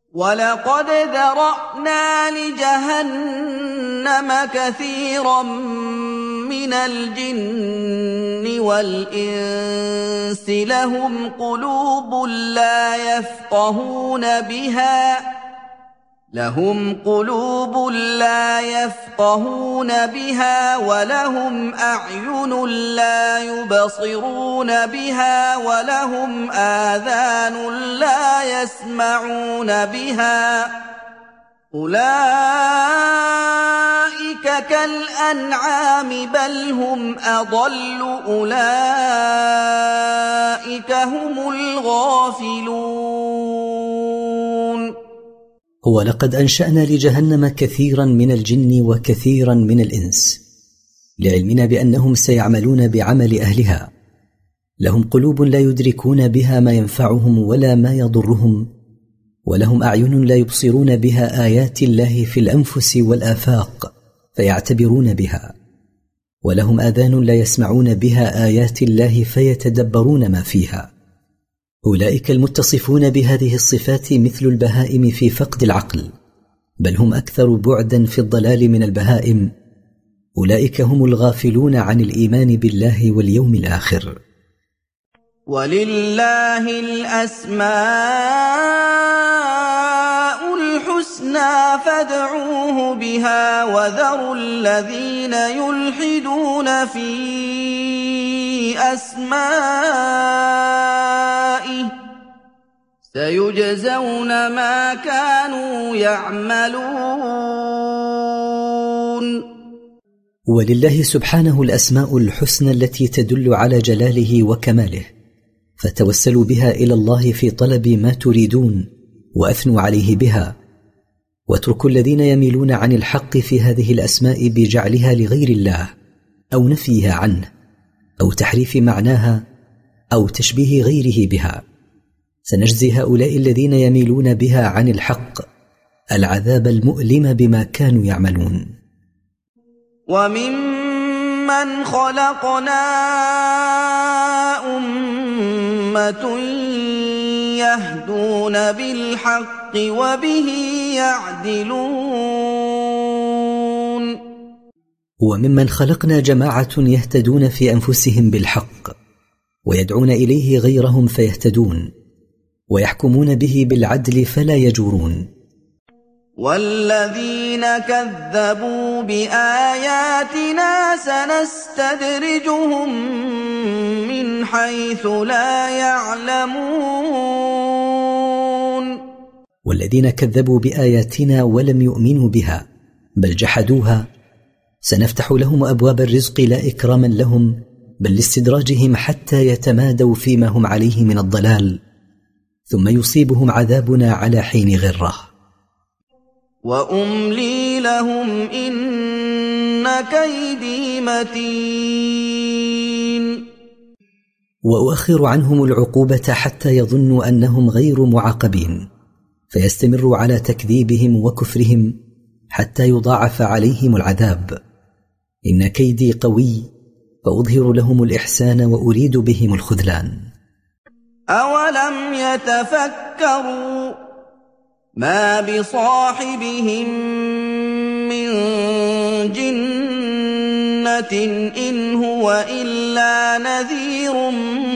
وَلَقَدْ ذَرَأْنَا لِجَهَنَّمَ كَثِيرًا مِنَ الْجِنِّ وَالْإِنسِ لَهُمْ قُلُوبٌ لَّا يَفْقَهُونَ بِهَا وَلَهُمْ أَعْيُنٌ لَّا يُبْصِرُونَ بِهَا وَلَهُمْ آذَانٌ لَّا يَسْمَعُونَ بِهَا ۚ أُولَٰئِكَ كَالْأَنْعَامِ بَلْ هُمْ أَضَلُّ ۚ أُولَٰئِكَ هُمُ الْغَافِلُونَ. ولقد أنشأنا لجهنم كثيرا من الجن وكثيرا من الإنس، لعلمنا بأنهم سيعملون بعمل أهلها. لهم قلوب لا يدركون بها ما ينفعهم ولا ما يضرهم، ولهم أعين لا يبصرون بها آيات الله في الأنفس والآفاق فيعتبرون بها، ولهم آذان لا يسمعون بها آيات الله فيتدبرون ما فيها. أولئك المتصفون بهذه الصفات مثل البهائم في فقد العقل، بل هم أكثر بعدا في الضلال من البهائم. أولئك هم الغافلون عن الإيمان بالله واليوم الآخر. وَلِلَّهِ الْأَسْمَاءُ الْحُسْنَىٰ فَادْعُوهُ بِهَا وَذَرُوا الَّذِينَ يُلْحِدُونَ فِي أَسْمَائِهِ ۚ سَيُجْزَوْنَ مَا كَانُوا يَعْمَلُونَ. ولله سبحانه الأسماء الحسنى التي تدل على جلاله وكماله، فتوسلوا بها إلى الله في طلب ما تريدون وأثنوا عليه بها، واتركوا الذين يميلون عن الحق في هذه الأسماء بجعلها لغير الله أو نفيها عنه أو تحريف معناها أو تشبيه غيره بها. سنجزي هؤلاء الذين يميلون بها عن الحق العذاب المؤلم بما كانوا يعملون. وَمِمَّنْ خَلَقْنَا أُمَّةٌ يَهْدُونَ بِالْحَقِّ وَبِهِ يَعْدِلُونَ. وممن خلقنا جماعة يهتدون في أنفسهم بالحق ويدعون إليه غيرهم فيهتدون، ويحكمون به بالعدل فلا يجورون. وَالَّذِينَ كَذَّبُوا بِآيَاتِنَا سَنَسْتَدْرِجُهُم مِّنْ حَيْثُ لَا يَعْلَمُونَ. والذين كذبوا بآياتنا ولم يؤمنوا بها بل جحدوها سنفتح لهم أبواب الرزق لا إكراما لهم بل لاستدراجهم حتى يتمادوا فيما هم عليه من الضلال، ثم يصيبهم عذابنا على حين غرة. وَأُمْلِي لَهُمْ إِنَّ كَيْدِي مَتِينٌ. وأؤخر عنهم العقوبة حتى يظنوا أنهم غير معاقبين، فيستمروا على تكذيبهم وكفرهم حتى يضاعف عليهم العذاب. إن كيدي قوي، فأظهر لهم الإحسان وأريد بهم الخذلان. أَوَلَمْ يَتَفَكَّرُوا ما بصاحبهم من جنة إن هو إلا نذير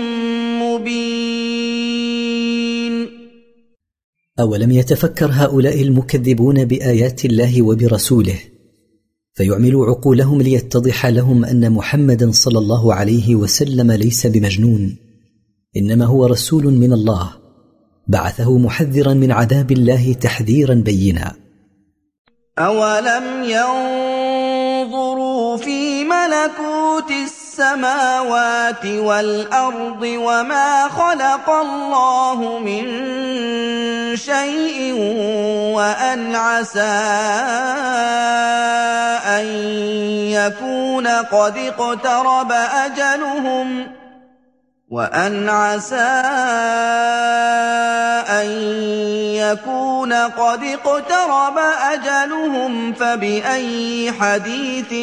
مبين. أولم يتفكر هؤلاء المكذبون بآيات الله وبرسوله فيعملوا عقولهم ليتضح لهم أن محمدا صلى الله عليه وسلم ليس بمجنون، إنما هو رسول من الله بعثه محذرا من عذاب الله تحذيرا بينا. أولم ينظروا في ملكوت السماوات والأرض وما خلق الله من شيء وأن عسى أن يكون قد اقترب أجلهم فبأي حديث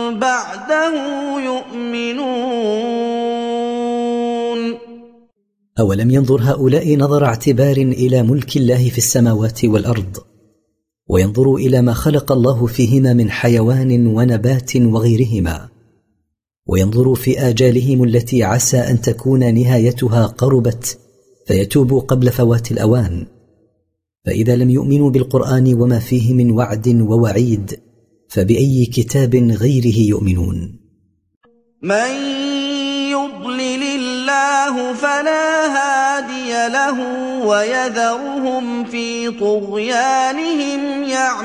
بعده يؤمنون. أولم ينظر هؤلاء نظر اعتبار إلى ملك الله في السماوات والأرض، وينظروا إلى ما خلق الله فيهما من حيوان ونبات وغيرهما، وينظروا في آجالهم التي عسى أن تكون نهايتها قربت فيتوبوا قبل فوات الأوان. فإذا لم يؤمنوا بالقرآن وما فيه من وعد ووعيد فبأي كتاب غيره يؤمنون؟ من يضلل الله فلا هادي له ويذرهم في طغيانهم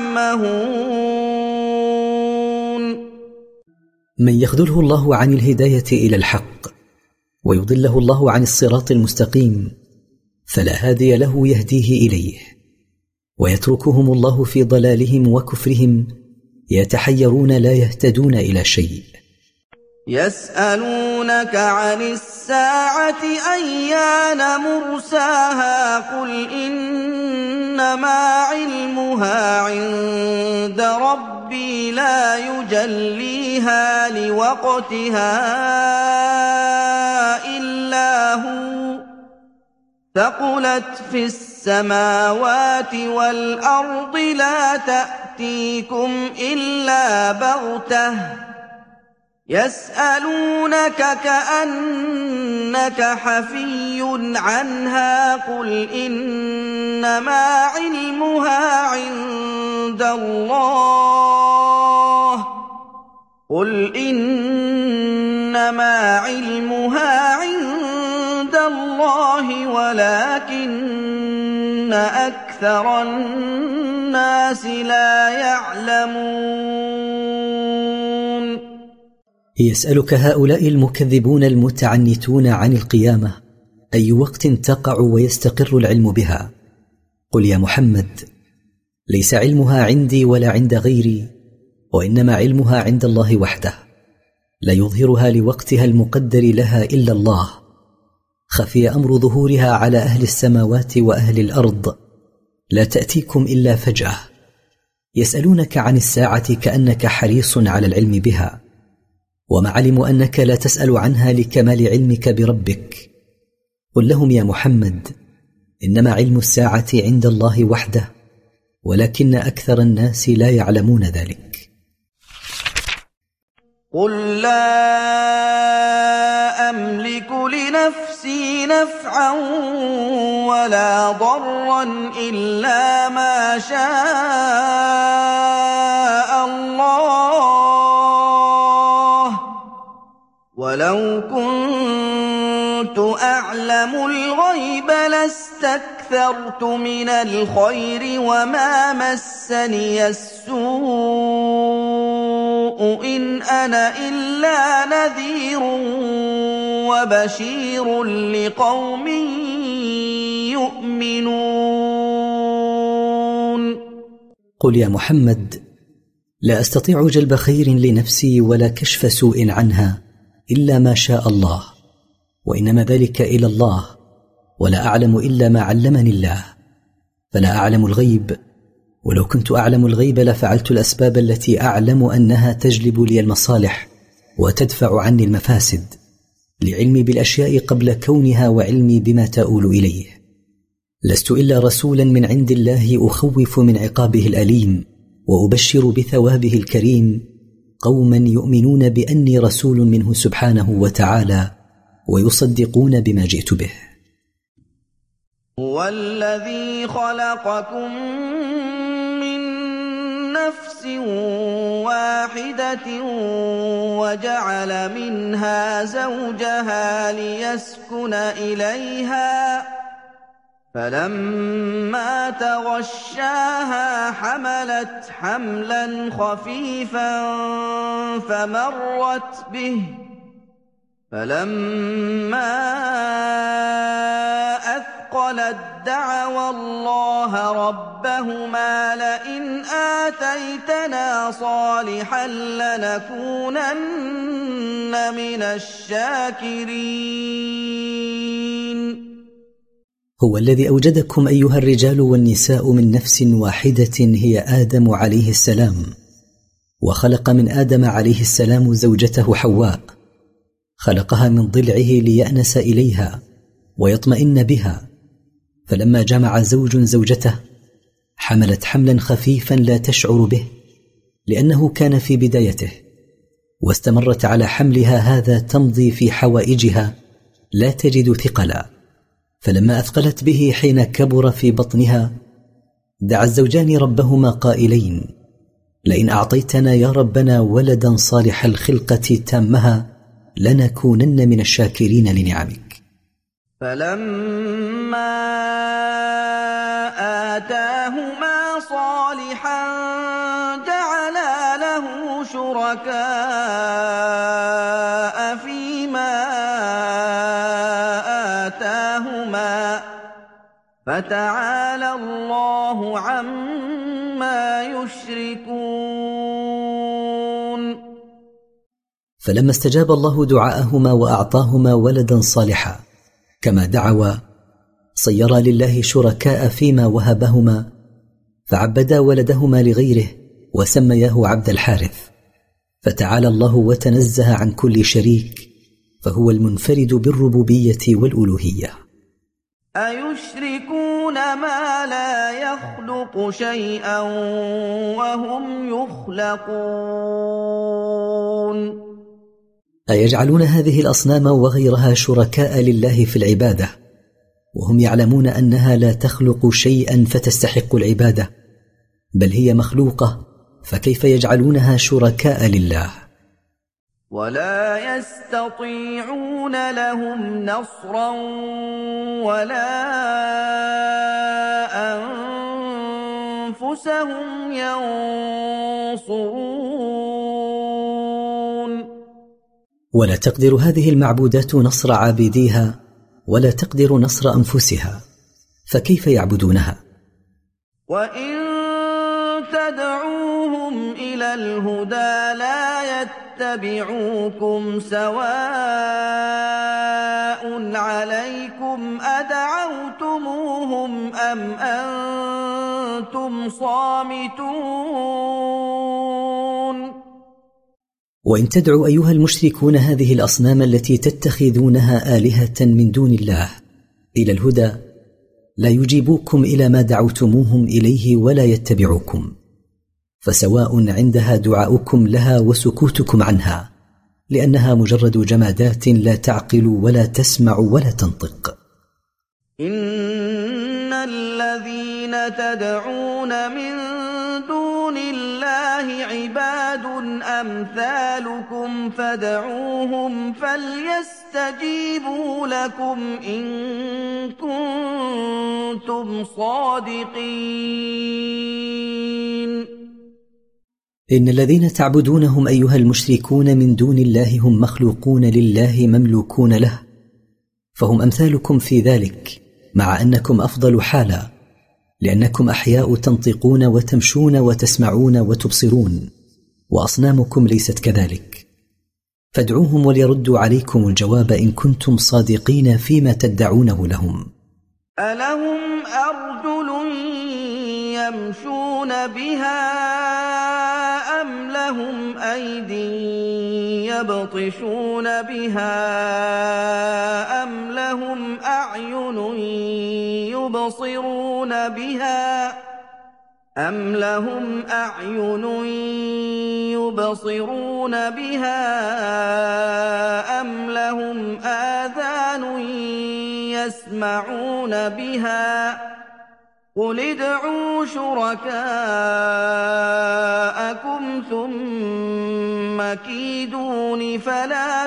يعمهون. من يخذله الله عن الهداية إلى الحق ويضله الله عن الصراط المستقيم فلا هادي له يهديه إليه، ويتركهم الله في ضلالهم وكفرهم يتحيرون لا يهتدون إلى شيء. يسألونك عن الساعة أيان مرساها قل إنما علمها عند ربي لا يجليها لوقتها إلا هو ثقلت في السماوات والأرض لا تأتيكم إلا بغتة يسألونك كأنك حفي عنها قل إنما علمها عند الله ولكن أكثر الناس لا يعلمون. يسألك هؤلاء المكذبون المتعنتون عن القيامة أي وقت تقع ويستقر العلم بها. قل يا محمد ليس علمها عندي ولا عند غيري، وإنما علمها عند الله وحده، لا يظهرها لوقتها المقدر لها إلا الله. خفي أمر ظهورها على أهل السماوات وأهل الأرض، لا تأتيكم إلا فجأة. يسألونك عن الساعة كأنك حريص على العلم بها، وما علموا أنك لا تسأل عنها لكمال علمك بربك. قل لهم يا محمد إنما علم الساعة عند الله وحده، ولكن أكثر الناس لا يعلمون ذلك. قل لا أملك لنفسي نفعا ولا ضرا إلا ما شاء الله ولو كنت أعلم الغيب لاستكثرت من الخير وما مسني السوء إن أنا إلا نذير وبشير لقوم يؤمنون. قل يا محمد لا أستطيع جلب خير لنفسي ولا كشف سوء عنها إلا ما شاء الله، وإنما ذلك إلى الله، ولا أعلم إلا ما علمني الله، فلا أعلم الغيب، ولو كنت أعلم الغيب لفعلت الأسباب التي أعلم أنها تجلب لي المصالح وتدفع عني المفاسد، لعلمي بالأشياء قبل كونها وعلمي بما تؤول إليه. لست إلا رسولا من عند الله أخوف من عقابه الأليم وأبشر بثوابه الكريم قوما يؤمنون بأني رسول منه سبحانه وتعالى ويصدقون بما جئت به. هو الذي خلقكم من نفس واحدة وجعل منها زوجها ليسكن إليها فلما تغشاها حملت حملا خفيفا فمرت به فلما أثقلت دعوا الله ربهما لئن آتيتنا صالحا لنكونن من الشاكرين. هو الذي أوجدكم أيها الرجال والنساء من نفس واحدة هي آدم عليه السلام، وخلق من آدم عليه السلام زوجته حواء، خلقها من ضلعه ليأنس إليها، ويطمئن بها. فلما جمع زوج زوجته حملت حملا خفيفا لا تشعر به لأنه كان في بدايته، واستمرت على حملها هذا تمضي في حوائجها لا تجد ثقلا. فلما أثقلت به حين كبر في بطنها دعا الزوجان ربهما قائلين: لئن أعطيتنا يا ربنا ولدا صالح الخلقة تامها لنكونن من الشاكرين لنعمك. فلما آتاهما صالحا جعلا له شركاء فيما آتاهما فتعالى الله عما يشركون. فلما استجاب الله دعاءهما وأعطاهما ولدا صالحا كما دعوا، صيرا لله شركاء فيما وهبهما، فعبدا ولدهما لغيره وسمياه عبد الحارث. فتعالى الله وتنزه عن كل شريك، فهو المنفرد بالربوبية والألوهية. أيشركون ما لا يخلق شيئا وهم يخلقون. أيجعلون هذه الأصنام وغيرها شركاء لله في العبادة وهم يعلمون أنها لا تخلق شيئا فتستحق العبادة، بل هي مخلوقة، فكيف يجعلونها شركاء لله؟ ولا يستطيعون لهم نصرا ولا أنفسهم ينصرون. ولا تقدر هذه المعبودات نصر عابديها ولا تقدر نصر أنفسها، فكيف يعبدونها؟ وإن تدعوهم إلى الهدى لا يتبعوكم سواء عليكم أدعوتموهم أم أنتم صامتون. وإن تدعوا أيها المشركون هذه الأصنام التي تتخذونها آلهة من دون الله إلى الهدى لا يجيبوكم إلى ما دعوتموهم إليه ولا يتبعوكم، فسواء عندها دعاؤكم لها وسكوتكم عنها، لأنها مجرد جمادات لا تعقل ولا تسمع ولا تنطق. إن الذين تدعون من دون الله عباد أمثالكم فادعوهم فليستجيبوا لكم إن كنتم صادقين. إن الذين تعبدونهم أيها المشركون من دون الله هم مخلوقون لله مملوكون له، فهم أمثالكم في ذلك، مع أنكم أفضل حالا، لأنكم أحياء تنطقون وتمشون وتسمعون وتبصرون، وأصنامكم ليست كذلك. فادعوهم وليردوا عليكم الجواب إن كنتم صادقين فيما تدعونه لهم. ألهم أرجل يمشون بها أم لهم أيد يبطشون بها أم لهم أعين يبصرون بها أم لهم أعين يبصرون بها أم لهم آذان يسمعون بها قل ادعوا شركاءكم ثم كيدون فلا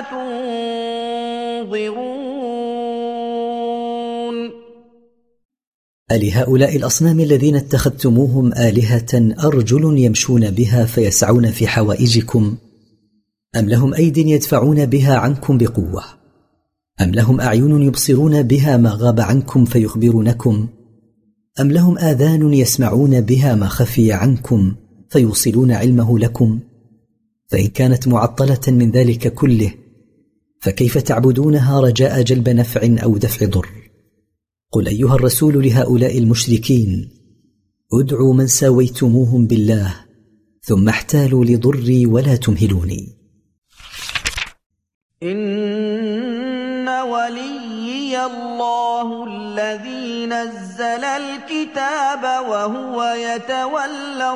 تنظرون. ألهؤلاء الأصنام الذين اتخذتموهم آلهة أرجل يمشون بها فيسعون في حوائجكم، أم لهم أيد يدفعون بها عنكم بقوة، أم لهم أعين يبصرون بها ما غاب عنكم فيخبرونكم، أم لهم آذان يسمعون بها ما خفي عنكم فيوصلون علمه لكم؟ فإن كانت معطلة من ذلك كله فكيف تعبدونها رجاء جلب نفع أو دفع ضر؟ قل أيها الرسول لهؤلاء المشركين: ادعوا من ساويتموهم بالله ثم احتالوا لضري ولا تمهلوني. إن وليي وليبلوني الله الذي نزل الكتاب وهو يتولى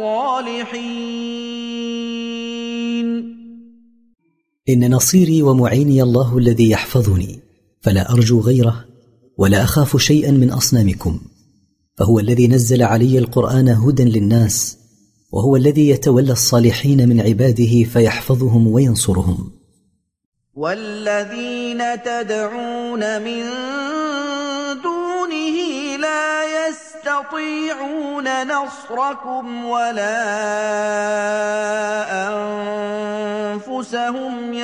الصالحين. إن نصيري ومعيني الله الذي يحفظني، فلا أرجو غيره ولا أخاف شيئا من أصنامكم، فهو الذي نزل علي القرآن هدى للناس، وهو الذي يتولى الصالحين من عباده فيحفظهم وينصرهم. والذين تدعون من دونه لا يستطيعون نصركم ولا أنفسهم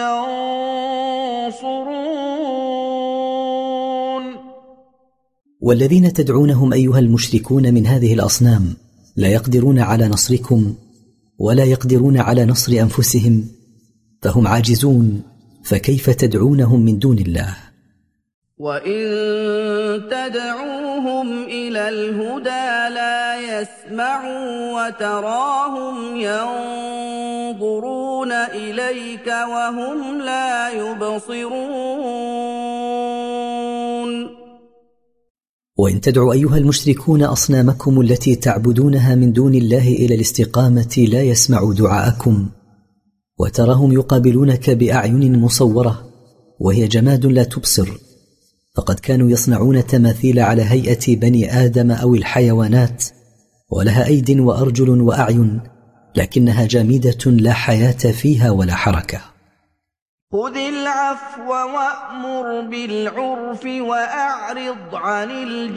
ينصرون. والذين تدعونهم أيها المشركون من هذه الأصنام لا يقدرون على نصركم ولا يقدرون على نصر أنفسهم، فهم عاجزون، فكيف تدعونهم من دون الله؟ وإن تدعوهم إلى الهدى لا يسمعوا وتراهم ينظرون إليك وهم لا يبصرون. وإن تدعوا أيها المشركون أصنامكم التي تعبدونها من دون الله إلى الاستقامة لا يسمعوا دعاءكم، وتراهم يقابلونك بأعين مصورة وهي جماد لا تبصر، فقد كانوا يصنعون تماثيل على هيئة بني آدم أو الحيوانات، ولها أيد وأرجل وأعين، لكنها جامدة لا حياة فيها ولا حركة. خذ العفو وأمر بالعرف وأعرض عن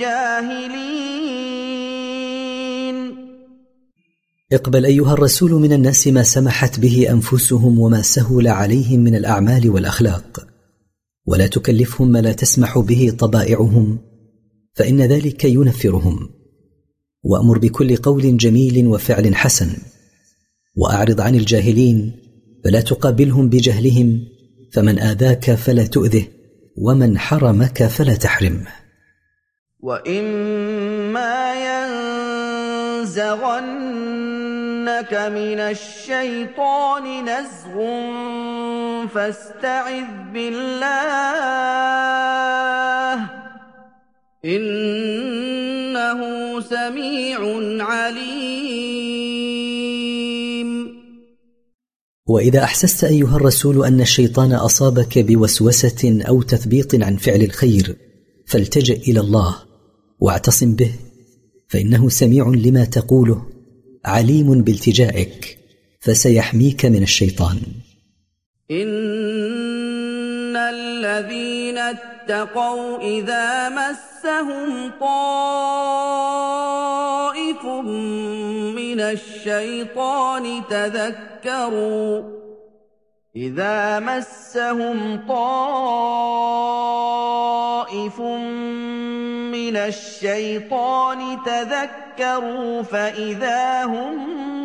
الجاهلين. اقبل أيها الرسول من الناس ما سمحت به أنفسهم وما سهل عليهم من الأعمال والأخلاق، ولا تكلفهم ما لا تسمح به طبائعهم، فإن ذلك ينفرهم. وأمر بكل قول جميل وفعل حسن، وأعرض عن الجاهلين، فلا تقابلهم بجهلهم، فمن آذاك فلا تؤذه، ومن حرمك فلا تحرمه. وإما ينزغنك من الشيطان نزغ فاستعذ بالله إنه سميع عليم. وإذا أحسست أيها الرسول أن الشيطان أصابك بوسوسة أو تثبيط عن فعل الخير، فالتجأ إلى الله واعتصم به، فإنه سميع لما تقوله، عليم بالتجائك، فسيحميك من الشيطان. إن الذين اتقوا إذا مسهم طائف من الشيطان تذكروا فإذا هم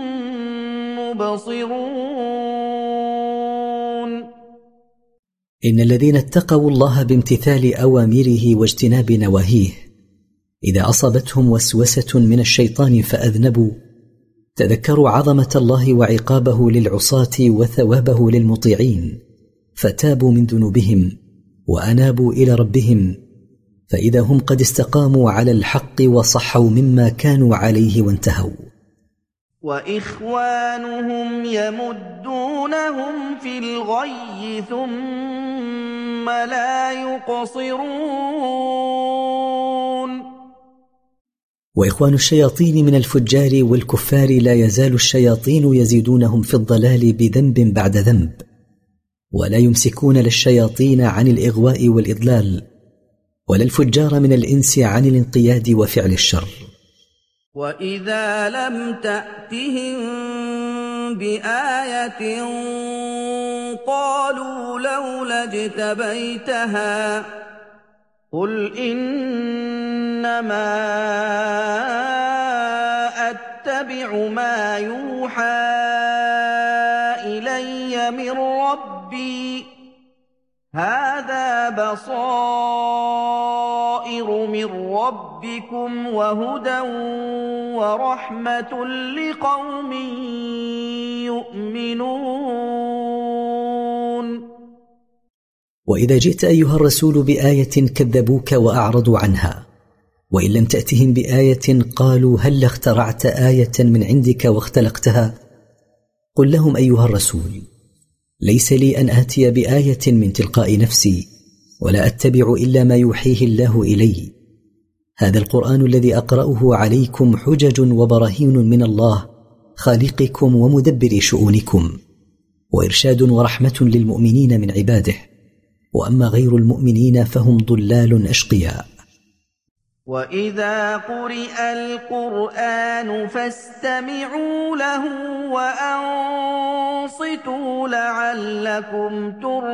مبصرون. إن الذين اتقوا الله بامتثال أوامره واجتناب نواهيه إذا أصابتهم وسوسة من الشيطان فأذنبوا، تذكروا عظمة الله وعقابه للعصاة وثوابه للمطيعين، فتابوا من ذنوبهم وأنابوا إلى ربهم، فإذا هم قد استقاموا على الحق وصحوا مما كانوا عليه وانتهوا. وإخوانهم يمدونهم في الغي ثم لا يقصرون. وإخوان الشياطين من الفجار والكفار لا يزال الشياطين يزيدونهم في الضلال بذنب بعد ذنب، ولا يمسكون للشياطين عن الإغواء والإضلال، ولا الفجار من الإنس عن الانقياد وفعل الشر. وإذا لم تأتهم بآية قالوا لولا اجتبيتها قل إنما أتبع ما يوحى إلي من ربي هذا بصائر من ربكم وهدى ورحمة لقوم يؤمنون. وإذا جئت أيها الرسول بآية كذبوك وأعرضوا عنها، وإن لم تأتهم بآية قالوا هل اخترعت آية من عندك واختلقتها؟ قل لهم أيها الرسول ليس لي أن آتي بآية من تلقاء نفسي، ولا أتبع إلا ما يوحيه الله إلي. هذا القرآن الذي أقرأه عليكم حجج وبراهين من الله خالقكم ومدبر شؤونكم، وإرشاد ورحمة للمؤمنين من عباده، وأما غير المؤمنين فهم ضلال أشقياء. وَإِذَا قُرِئَ الْقُرْآنُ فَاسْتَمِعُوا لَهُ وَأَنصِتُوا لَعَلَّكُمْ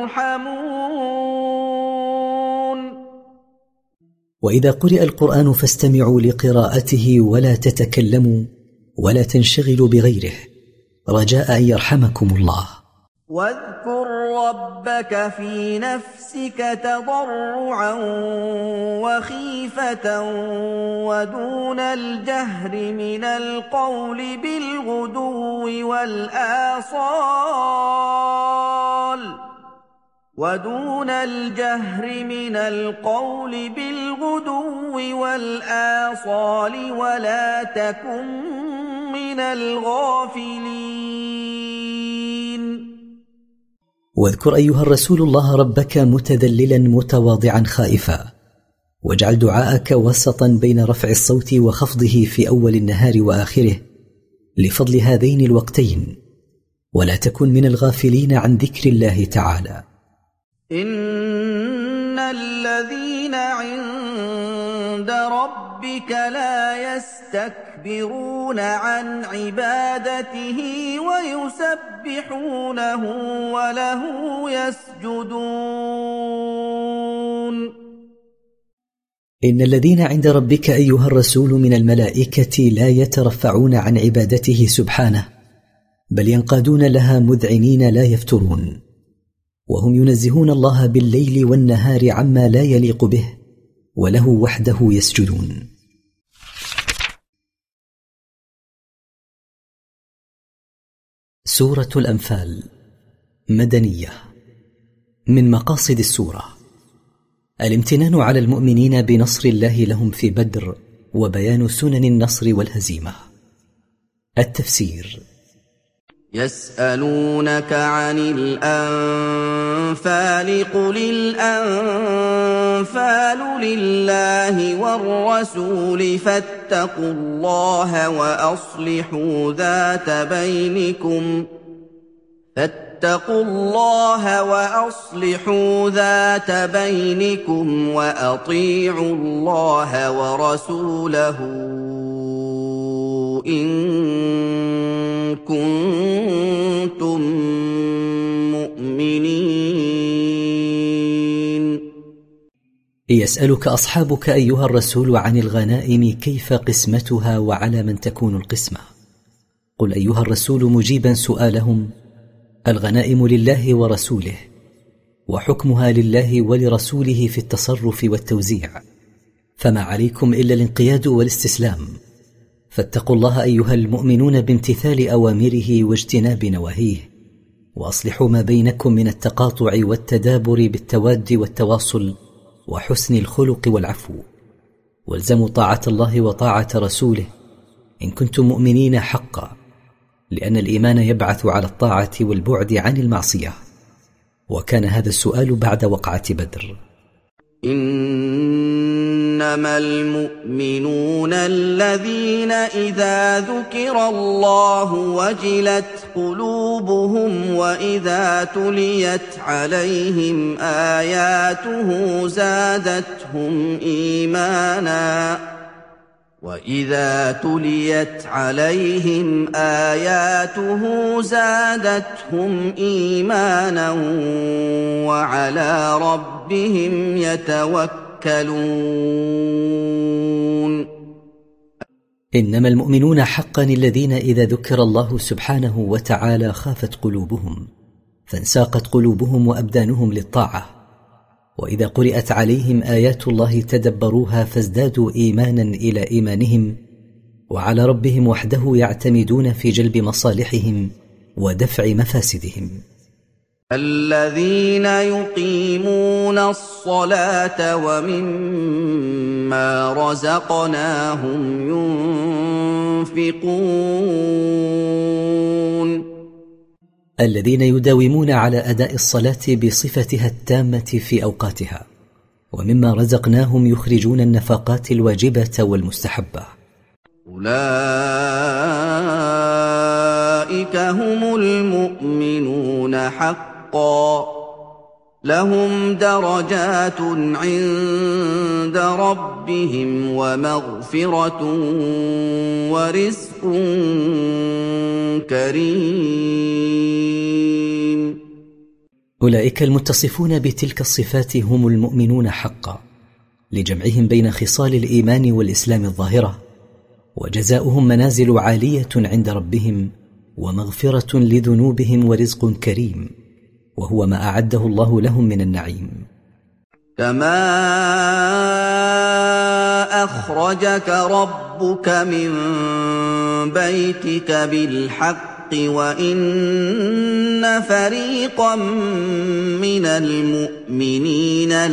تُرْحَمُونَ. وإذا قرئ القرآن فاستمعوا لقراءته ولا تتكلموا ولا تنشغلوا بغيره رجاء أن يرحمكم الله. واذكر ربك في نفسك تضرعا وخيفة ودون الجهر من القول بالغدو والآصال ولا تكن من الغافلين. واذكر أيها الرسول الله ربك متذللا متواضعا خائفا، واجعل دعاءك وسطا بين رفع الصوت وخفضه في أول النهار وآخره لفضل هذين الوقتين، ولا تكن من الغافلين عن ذكر الله تعالى. إن الذين عند ربك لا يستكبرون عن عبادته ويسبحونه وله يسجدون. إن الذين عند ربك أيها الرسول من الملائكة لا يترفعون عن عبادته سبحانه، بل ينقادون لها مذعنين لا يفترون، وهم ينزهون الله بالليل والنهار عما لا يليق به، وله وحده يسجدون. سورة الأنفال مدنية. من مقاصد السورة الامتنان على المؤمنين بنصر الله لهم في بدر، وبيان سنن النصر والهزيمة. التفسير: يسألونك عن الأنفال قل الأنفال لله والرسول فاتقوا الله وأصلحوا ذات بينكم وأطيعوا الله ورسوله إن كنتم مؤمنين. يسألك أصحابك أيها الرسول عن الغنائم كيف قسمتها وعلى من تكون القسمة. قل أيها الرسول مجيبا سؤالهم: الغنائم لله ورسوله، وحكمها لله ولرسوله في التصرف والتوزيع، فما عليكم إلا الانقياد والاستسلام. فاتقوا الله أيها المؤمنون بامتثال أوامره واجتناب نواهيه، وأصلحوا ما بينكم من التقاطع والتدابر بالتواد والتواصل وحسن الخلق والعفو، والزموا طاعة الله وطاعة رسوله إن كنتم مؤمنين حقا، لأن الإيمان يبعث على الطاعة والبعد عن المعصية. وكان هذا السؤال بعد وقعة بدر. إنما المؤمنون الذين إذا ذكر الله وجلت قلوبهم وإذا تليت عليهم آياته زادتهم إيمانا وعلى ربهم يتوكلون. إنما المؤمنون حقا الذين إذا ذكر الله سبحانه وتعالى خافت قلوبهم، فانساقت قلوبهم وأبدانهم للطاعة، وإذا قرأت عليهم آيات الله تدبروها فازدادوا إيمانا إلى إيمانهم، وعلى ربهم وحده يعتمدون في جلب مصالحهم ودفع مفاسدهم. الذين يقيمون الصلاة ومما رزقناهم ينفقون الذين يداومون على أداء الصلاة بصفتها التامة في أوقاتها، ومما رزقناهم يخرجون النفقات الواجبة والمستحبة. أولئك هم المؤمنون حقا، لهم درجات عند ربهم ومغفرة ورزق كريم. أولئك المتصفون بتلك الصفات هم المؤمنون حقا، لجمعهم بين خصال الإيمان والإسلام الظاهرة، وجزاؤهم منازل عالية عند ربهم ومغفرة لذنوبهم ورزق كريم، وهو ما أعده الله لهم من النعيم. كما أخرجك ربك من بيتك بالحق وإن فريقا من المؤمنين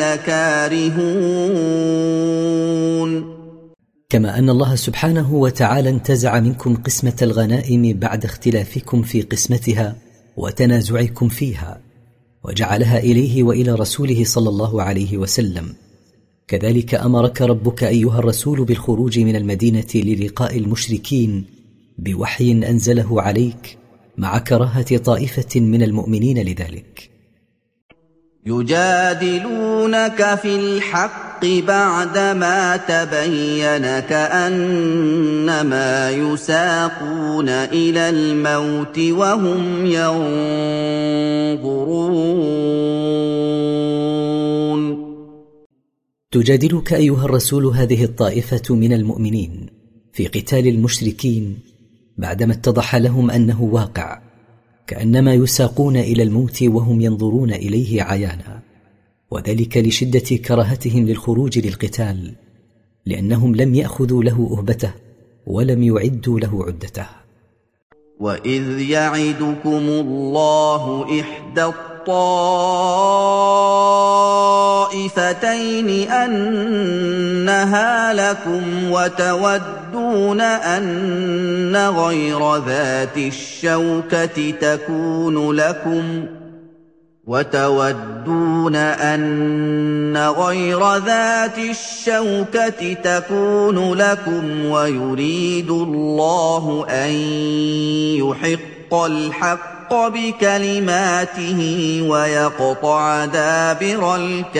لكارهون. كما أن الله سبحانه وتعالى انتزع منكم قسمة الغنائم بعد اختلافكم في قسمتها وتنازعكم فيها، وجعلها إليه وإلى رسوله صلى الله عليه وسلم، كذلك أمرك ربك أيها الرسول بالخروج من المدينة للقاء المشركين بوحي أنزله عليك مع كراهة طائفة من المؤمنين لذلك. يجادلونك في الحق بعدما تبين كأنما يساقون إلى الموت وهم ينظرون. تجادلك أيها الرسول هذه الطائفة من المؤمنين في قتال المشركين بعدما اتضح لهم أنه واقع، كأنما يساقون إلى الموت وهم ينظرون إليه عيانا، وذلك لشدة كراهتهم للخروج للقتال، لأنهم لم يأخذوا له أهبته ولم يعدوا له عدته. وإذ يعدكم الله إحدى الطائفتين أنها لكم وتودون أن غير ذات الشوكة تكون لكم ويريد الله أن يحق الحق بكلماته ويقطع دابر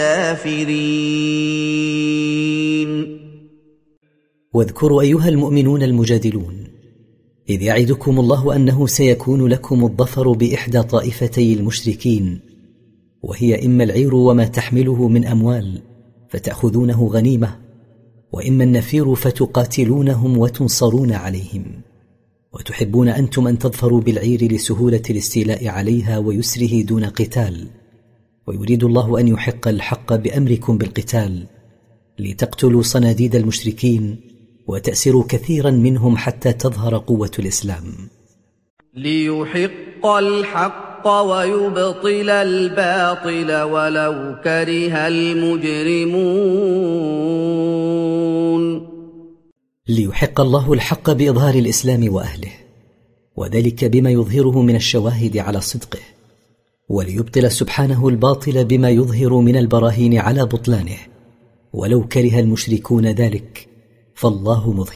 الكافرين. واذكروا أيها المؤمنون المجادلون إذ يعدكم الله أنه سيكون لكم الظفر بإحدى طائفتي المشركين، وهي إما العير وما تحمله من أموال فتأخذونه غنيمة، وإما النفير فتقاتلونهم وتنصرون عليهم، وتحبون أنتم أن تظفروا بالعير لسهولة الاستيلاء عليها ويسره دون قتال، ويريد الله أن يحق الحق بأمركم بالقتال لتقتلوا صناديد المشركين وتأسروا كثيرا منهم حتى تظهر قوة الإسلام. ليحق الحق ويبطل الباطل ولو كره المجرمون. ليحق الله الحق بإظهار الإسلام وأهله، وذلك بما يظهره من الشواهد على صدقه، وليبطل سبحانه الباطل بما يظهر من البراهين على بطلانه، ولو كره المشركون ذلك فالله مظهر.